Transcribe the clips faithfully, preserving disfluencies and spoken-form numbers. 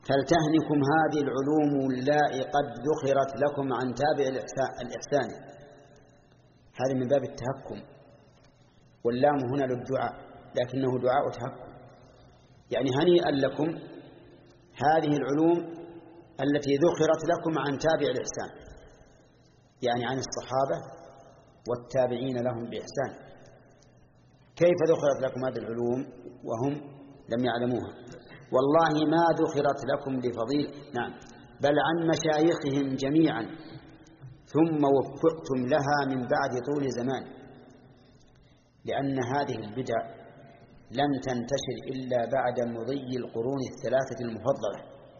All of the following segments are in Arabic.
فلتهنكم هذه العلوم اللائي قد ذخرت لكم عن تابع الإحسان. هذا من باب التهكم، واللام هنا للدعاء لكنه دعاء تهكم، يعني هنيئا لكم هذه العلوم التي ذخرت لكم عن تابع الإحسان، يعني عن الصحابة والتابعين لهم بإحسان. كيف ذخرت لكم هذه العلوم وهم لم يعلموها؟ والله ما ذخرت لكم بفضيل، نعم، بل عن مشايخهم جميعا، ثم وفقتم لها من بعد طول زمان، لأن هذه البدع لن تنتشر إلا بعد مضي القرون الثلاثة المفضلة.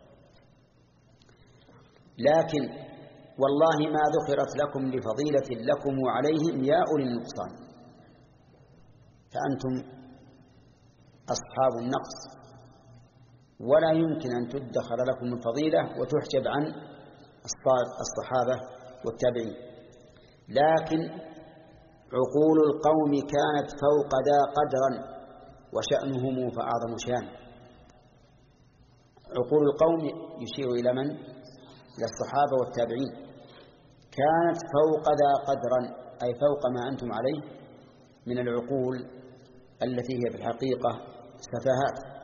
لكن والله ما ذكرت لكم لفضيلة لكم وعليهم يا أولي النقصان، فأنتم أصحاب النقص، ولا يمكن أن تدخر لكم من فضيلة وتحجب عن الصحابة والتابعين. لكن عقول القوم كانت فوق ذا قدرا وشأنهم فأعظم شان. عقول القوم يشير إلى من؟ إلى الصحابة والتابعين. كانت فوق ذا قدرا أي فوق ما أنتم عليه من العقول التي هي في الحقيقة سفاهات.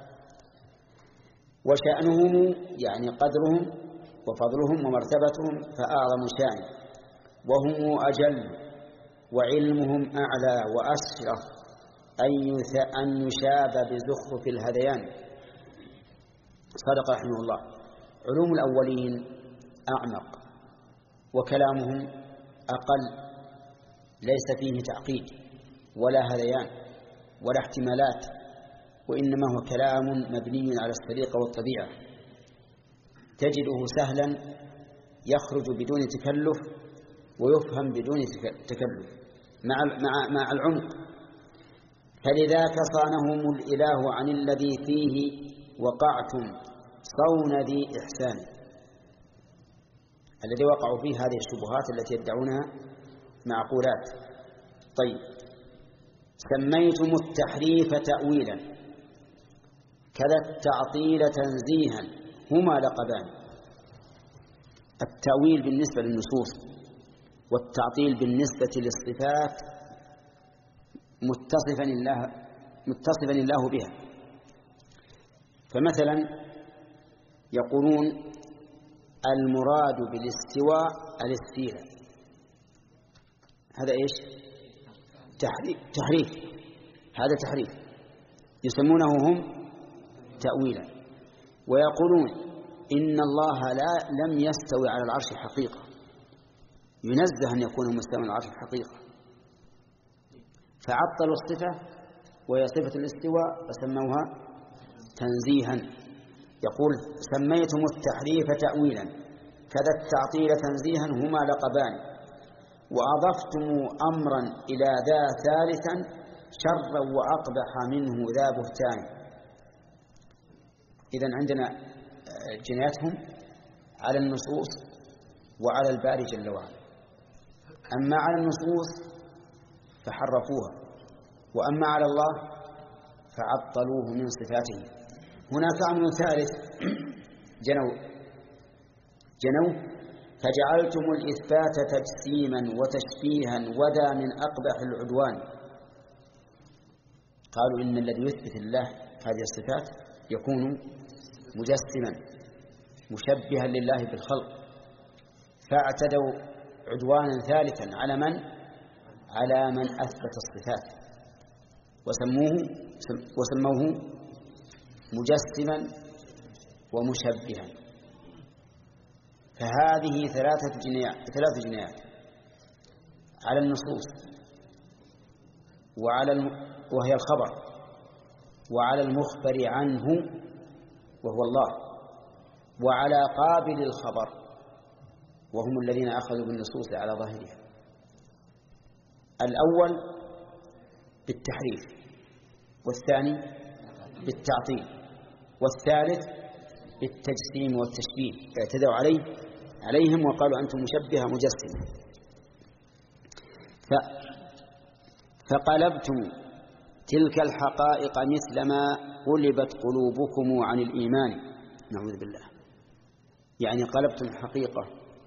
وشأنهم يعني قدرهم وفضلهم ومرتبتهم فأعظم شان، وهم أجل وعلمهم أعلى وأشرف أن يشاب بزخرف الهذيان. صدق رحمه الله. علوم الأولين أعمق وكلامهم أقل، ليس فيه تعقيد ولا هذيان ولا احتمالات، وإنما هو كلام مبني على السليقة والطبيعة، تجده سهلا يخرج بدون تكلف ويفهم بدون تكلف مع مع مع العمق. فلذاك صانهم الإله عن الذي فيه وقعتم صون ذي إحسان، الذي وقعوا فيه هذه الشبهات التي يدعونها معقولات. طيب، سميتم التحريف تأويلا كذا التعطيل تنزيها، هما لقبان. التأويل بالنسبة للنصوص، والتعطيل بالنسبة للصفات متصفا الله متصفا الله بها. فمثلا يقولون المراد بالاستواء الاستيلاء، هذا ايش؟ تحريف. تحريف هذا تحريف، يسمونه هم تأويلا. ويقولون إن الله لا لم يستوي على العرش حقيقة، ينزه أن يكون مستوى على العرش حقيقة، فعطلوا الصفة وهي صفة الاستواء فسموها تنزيها. يقول سميتم التحريف تأويلا كذا التعطيل تنزيها، هما لقبان، وأضفتم أمرا إلى ذا ثالثا شرا وأقبح منه ذا بهتان. إذن عندنا جنايتهم على النصوص وعلى الباري جل وعلا. أما على النصوص فحرفوها، وأما على الله فعطلوه من صفاته. هناك أمر ثالث جنوا جنوا فجعلتم الإثبات تجسيما وتشبيها وذا من أقبح العدوان. قالوا إن الذي يثبت الله هذه الصفات يكون مجسما مشبها لله بالخلق، فاعتدوا عدوانا ثالثا على من؟ على من أثبت الصفات، وسموه وسموه مجسما ومشبها. فهذه ثلاثة جنايات ثلاث جنايات على النصوص وعلى الم... وهي الخبر، وعلى المخبر عنه وهو الله، وعلى قابل الخبر وهم الذين أخذوا بالنصوص على ظاهرها. الأول بالتحريف، والثاني بالتعطيل، والثالث بالتجسيم والتشبيه. اعتدوا عليه عليهم وقالوا أنتم مشبهة مجسمة. ف... فقلبتم تلك الحقائق مثلما قلبت قلوبكم عن الإيمان، نعوذ بالله. يعني قلبتم الحقيقة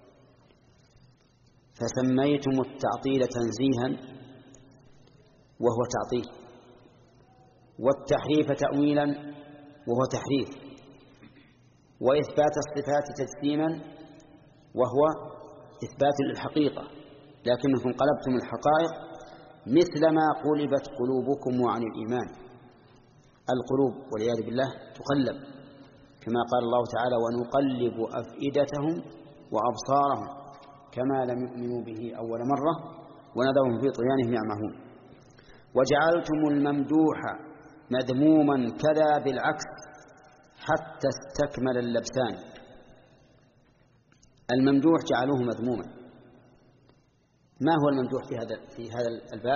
فسميتم التعطيل تنزيها وهو تعطيل، والتحريف تأويلا وهو تحريف، وإثبات الصفات تجسيما وهو إثبات للحقيقة، لكنكم قلبتم الحقائق مثلما قلبت قلوبكم عن الإيمان. القلوب والعياذ بالله تقلب، كما قال الله تعالى: ونقلب أفئدتهم وأبصارهم كما لم يؤمنوا به أول مرة ونذرهم في طغيانهم يعمهون. وجعلتم الممدوح مذموما كذا بالعكس حتى استكمل اللبسان. الممدوح جعلوه مذموما. ما هو الممدوح في هذا في هذا الباب؟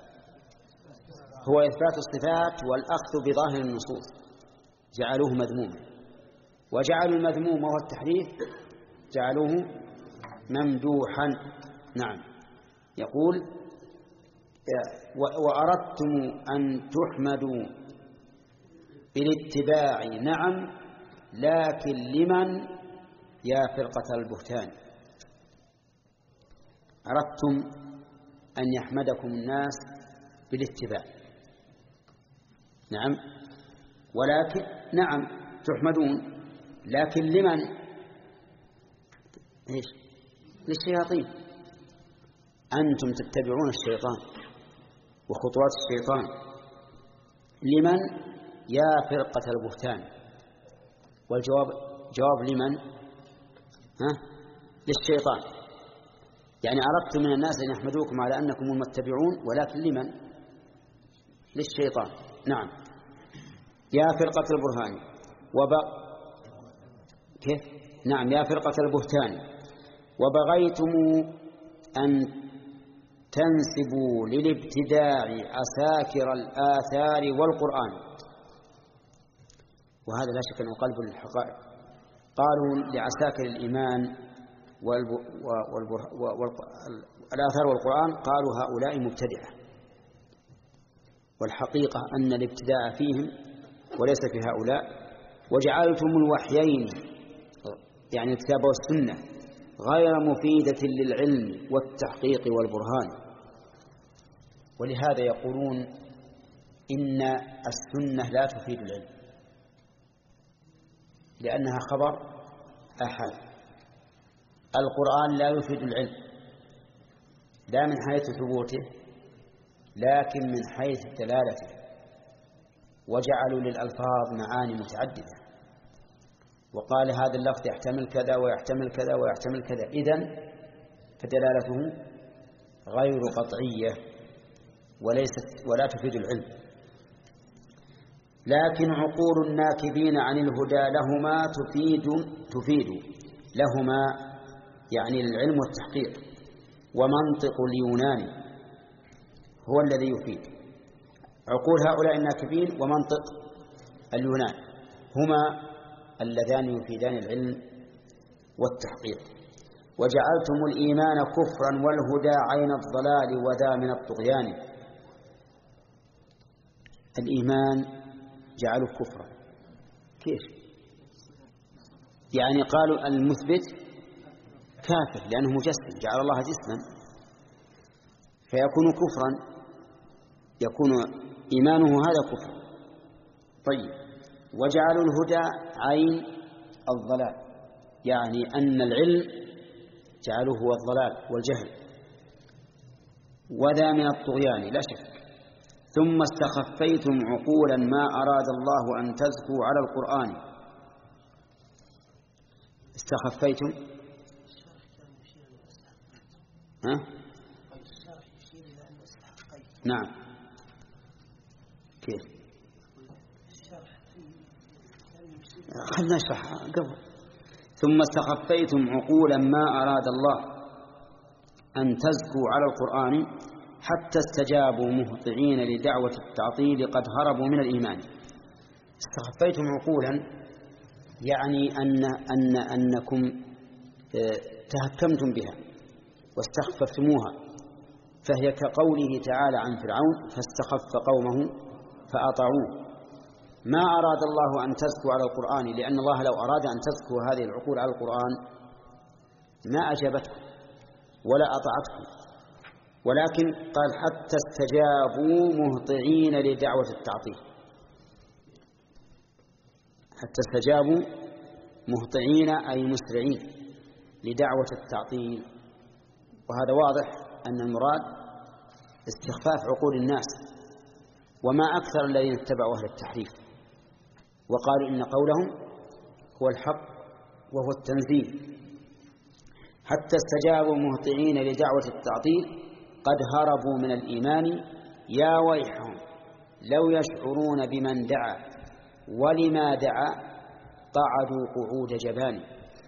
هو إثبات الصفات والأخذ بظاهر النصوص، جعلوه مذموما. وجعلوا المذموم وهو التحريف جعلوه ممدوحا. نعم. يقول: وأردتم أن تحمدوا بالاتباع، نعم، لكن لمن يا فرقة البهتان. أردتم أن يحمدكم الناس بالاتباع، نعم، ولكن نعم تحمدون، لكن لمن؟ إيش؟ للشياطين. أنتم تتبعون الشيطان وخطوات الشيطان. لمن؟ يا فرقة البهتان. والجواب جواب لمن؟ ها؟ للشيطان. يعني أردت من الناس أن يحمدوكم على أنكم المتبعون، ولكن لمن؟ للشيطان. نعم. يا فرقة البرهان وب... كيف؟ نعم، يا فرقة البهتان وبغيتم أن تنسبوا للابتداع عساكر الآثار والقرآن. وهذا لا شك أنه قلب للحقائق. قالوا لعساكر الإيمان والآثار والقرآن، قالوا هؤلاء مبتدعة، والحقيقة أن الابتداع فيهم وليس في هؤلاء. وجعلتم الوحيين يعني الكتاب والسنة غير مفيدة للعلم والتحقيق والبرهان. ولهذا يقولون إن السنة لا تفيد العلم، لأنها خبر آحاد. القرآن لا يفيد العلم، لا من حيث ثبوته لكن من حيث دلالته. وجعلوا للألفاظ معاني متعددة، وقال هذا اللفظ يحتمل كذا ويحتمل كذا ويحتمل كذا، إذن فدلالته غير قطعية وليست ولا تفيد العلم. لكن عقول الناكبين عن الهدى لهما تفيد تفيد لهما يعني العلم والتحقيق. ومنطق اليونان هو الذي يفيد. عقول هؤلاء الناكبين ومنطق اليونان هما اللذان يفيدان العلم والتحقيق. وجعلتم الإيمان كفرا والهدى عين الضلال وذا من الطغيان. الإيمان جعلوا كفرا. كيف؟ يعني قالوا المثبت كافر لأنه مجسم، جعل الله جسما، فيكون كفرا، يكون إيمانه هذا كفر. طيب. وجعلوا الهدى عين الضلال، يعني أن العلم جعلوه هو الضلال والجهل. وذا من الطغيان لا شك. ثم استخفيتم عقولا ما أراد الله أن تزكوا على القرآن. استخفيتم ها؟ نعم. كيف؟ خلنا نشرحها قبل. ثم استخفيتم عقولا ما أراد الله أن تزكوا على القرآن حتى استجابوا مهطعين لدعوة التعطيل قد هربوا من الإيمان. استخفيتم عقولا يعني أن أن أنكم تهكمتم بها واستخففتموها، فهي كقوله تعالى عن فرعون: فاستخف قومه فأطاعوه. ما أراد الله أن تزكو على القرآن، لأن الله لو أراد أن تزكو هذه العقول على القرآن ما أجابتكم ولا أطاعتكم، ولكن قال حتى استجابوا مهطعين لدعوة التعطيل، حتى استجابوا مهطعين أي مسرعين لدعوة التعطيل. وهذا واضح أن المراد استخفاف عقول الناس، وما أكثر الذين اتبعوا أهل التحريف وقالوا إن قولهم هو الحق وهو التنزيل. حتى استجابوا مهطعين لدعوة التعطيل قد هربوا من الإيمان يا ويحهم لو يشعرون بمن دعا ولما دعا قعدوا قعود جبان.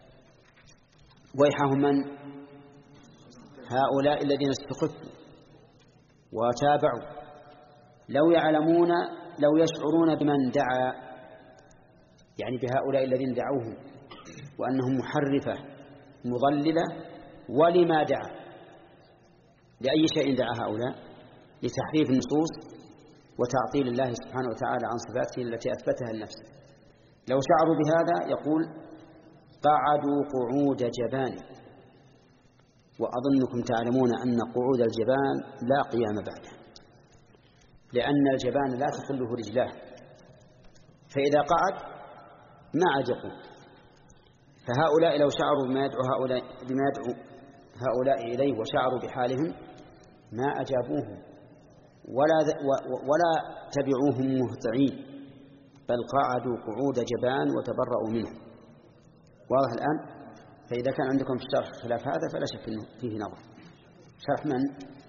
ويحهم من؟ هؤلاء الذين استخفوا وتابعوا، لو يعلمون لو يشعرون بمن دعا، يعني بهؤلاء الذين دعوهم وأنهم محرفة مضللة، ولما دعا، لأي شيء دعا هؤلاء؟ لتحريف النصوص وتعطيل الله سبحانه وتعالى عن صفاته التي أثبتها لنفسه. لو شعروا بهذا يقول قعدوا قعود جبان. وأظنكم تعلمون أن قعود الجبان لا قيام بعده، لأن الجبان لا تخله رجلاه، فإذا قعد ما عاد يقوم. فهؤلاء لو شعروا بما يدعو هؤلاء, بما يدعو هؤلاء إليه وشعروا بحالهم ما أجابوهم ولا, ولا تبعوهم مهطعين، بل قعدوا قعود جبان وتبرؤوا منهم. واضح الآن؟ فإذا كان عندكم في الشرح خلاف هذا فلا شك أنه فيه نظر. شرح من؟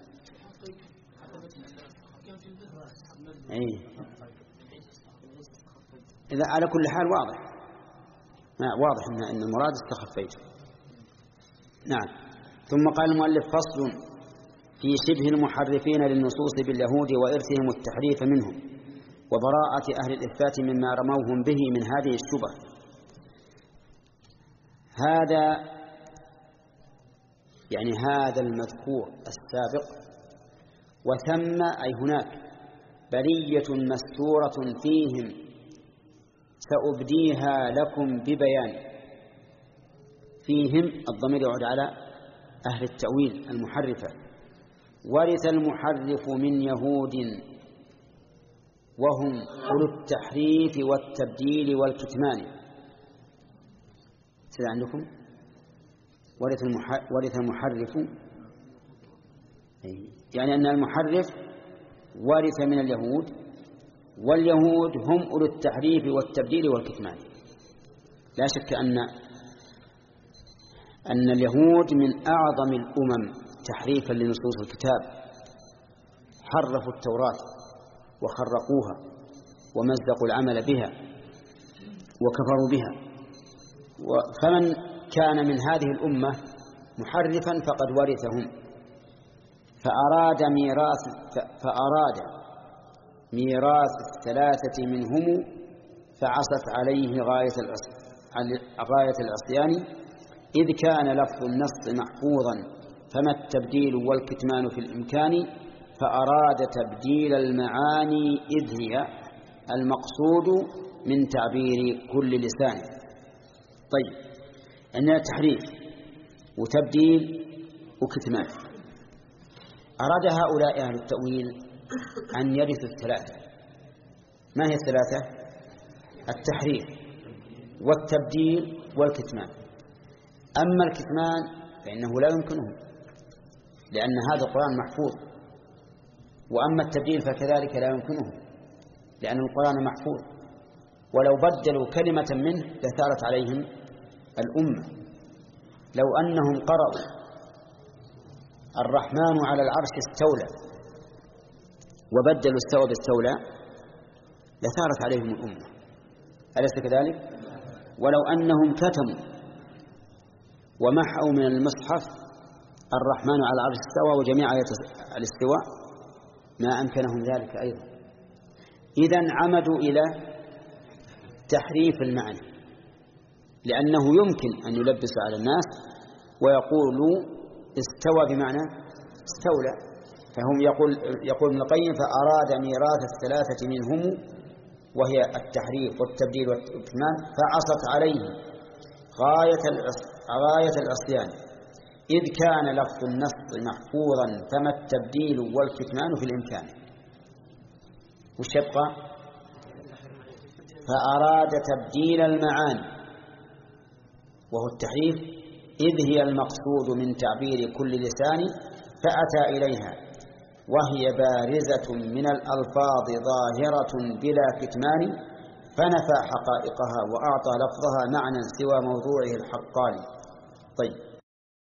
أي. إذا على كل حال واضح، ما واضح أن المراد استخفيت. نعم. ثم قال المؤلف فصل في شبه المحرفين للنصوص باليهود وإرثهم التحريف منهم وبراءة أهل الإثبات مما رموهم به من هذه الشبه. هذا يعني هذا المذكور السابق، وثم أي هناك بلية مستورة فيهم سأبديها لكم ببيان. فيهم الضمير يعود على أهل التأويل المحرفة. ورث المحرف من يهود وهم أولو التحريف والتبديل والكتمان. سيدا عندكم ورث المحرف، يعني أن المحرف ورث من اليهود، واليهود هم أولو التحريف والتبديل والكتمان. لا شك أن أن اليهود من أعظم الأمم تحريفا لنصوص الكتاب، حرفوا التوراة وخرقوها ومزقوا العمل بها وكفروا بها. فمن كان من هذه الأمة محرفا فقد ورثهم، فأراد ميراث فأراد ميراث الثلاثة منهم فعصت عليه غاية غاية العصيان، إذ كان لفظ النص محفوظا فما التبديل والكتمان في الإمكان، فأراد تبديل المعاني إذ هي المقصود من تعبير كل لسان. طيب، عندنا تحريف وتبديل وكتمان. أراد هؤلاء أهل التأويل أن يرثوا الثلاثة. ما هي الثلاثة؟ التحريف والتبديل والكتمان. أما الكتمان فإنه لا يمكنه، لأن هذا القرآن محفوظ، وأما التبديل فكذلك لا يمكنه، لأن القرآن محفوظ، ولو بدلوا كلمة منه لثارت عليهم الأمة. لو أنهم قرأوا الرحمن على العرش استولى وبدلوا استوى باستولى لثارت عليهم الأمة، أليس كذلك؟ ولو أنهم كتموا ومحوا من المصحف الرحمن على العرش استوى وجميع آيات الاستواء ما أمكنهم ذلك أيضا. إذن عمدوا إلى تحريف المعنى، لأنه يمكن أن يلبس على الناس ويقولوا استوى بمعنى استولى. فهم يقول يقول ابن القيم فأراد ميراث الثلاثة منهم وهي التحريف والتبديل والكتمان فعصت عليه غاية غاية العصيان، إذ كان لفظ النص محفوظا فما التبديل والكتمان في الإمكان. وش يبقى؟ فأراد تبديل المعاني وهو التحريف، إذ هي المقصود من تعبير كل لسان فأتى إليها، وهي بارزة من الألفاظ ظاهرة بلا كتمان، فنفى حقائقها وأعطى لفظها معنى سوى موضوعه الحقاني. طيب،